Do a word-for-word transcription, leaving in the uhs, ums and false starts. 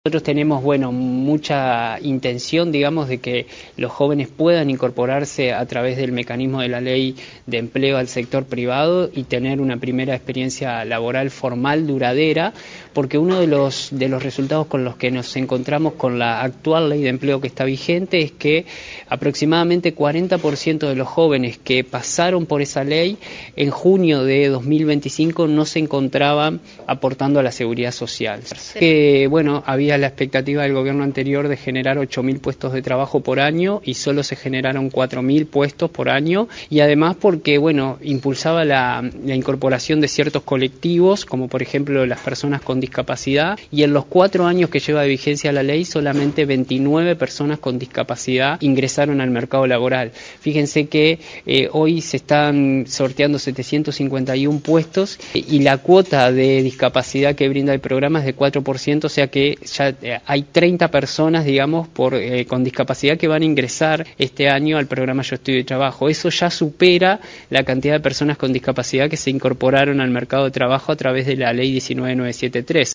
Nosotros tenemos, bueno, mucha intención, digamos, de que los jóvenes puedan incorporarse a través del mecanismo de la ley de empleo al sector privado y tener una primera experiencia laboral formal duradera, porque uno de los, de los resultados con los que nos encontramos con la actual ley de empleo que está vigente es que aproximadamente cuarenta por ciento de los jóvenes que pasaron por esa ley en junio de dos mil veinticinco no se encontraban aportando a la seguridad social. Que, bueno, había la expectativa del gobierno anterior de generar ocho mil puestos de trabajo por año y solo se generaron cuatro mil puestos por año, y además porque, bueno, impulsaba la, la incorporación de ciertos colectivos, como por ejemplo las personas con discapacidad, y en los cuatro años que lleva de vigencia la ley solamente veintinueve personas con discapacidad ingresaron al mercado laboral. Fíjense que eh, hoy se están sorteando setecientos cincuenta y uno puestos y la cuota de discapacidad que brinda el programa es de cuatro por ciento, o sea que ya hay treinta personas, digamos, por, eh, con discapacidad que van a ingresar este año al programa Yo Estudio y Trabajo. Eso ya supera la cantidad de personas con discapacidad que se incorporaron al mercado de trabajo a través de la ley diecinueve mil novecientos setenta y tres.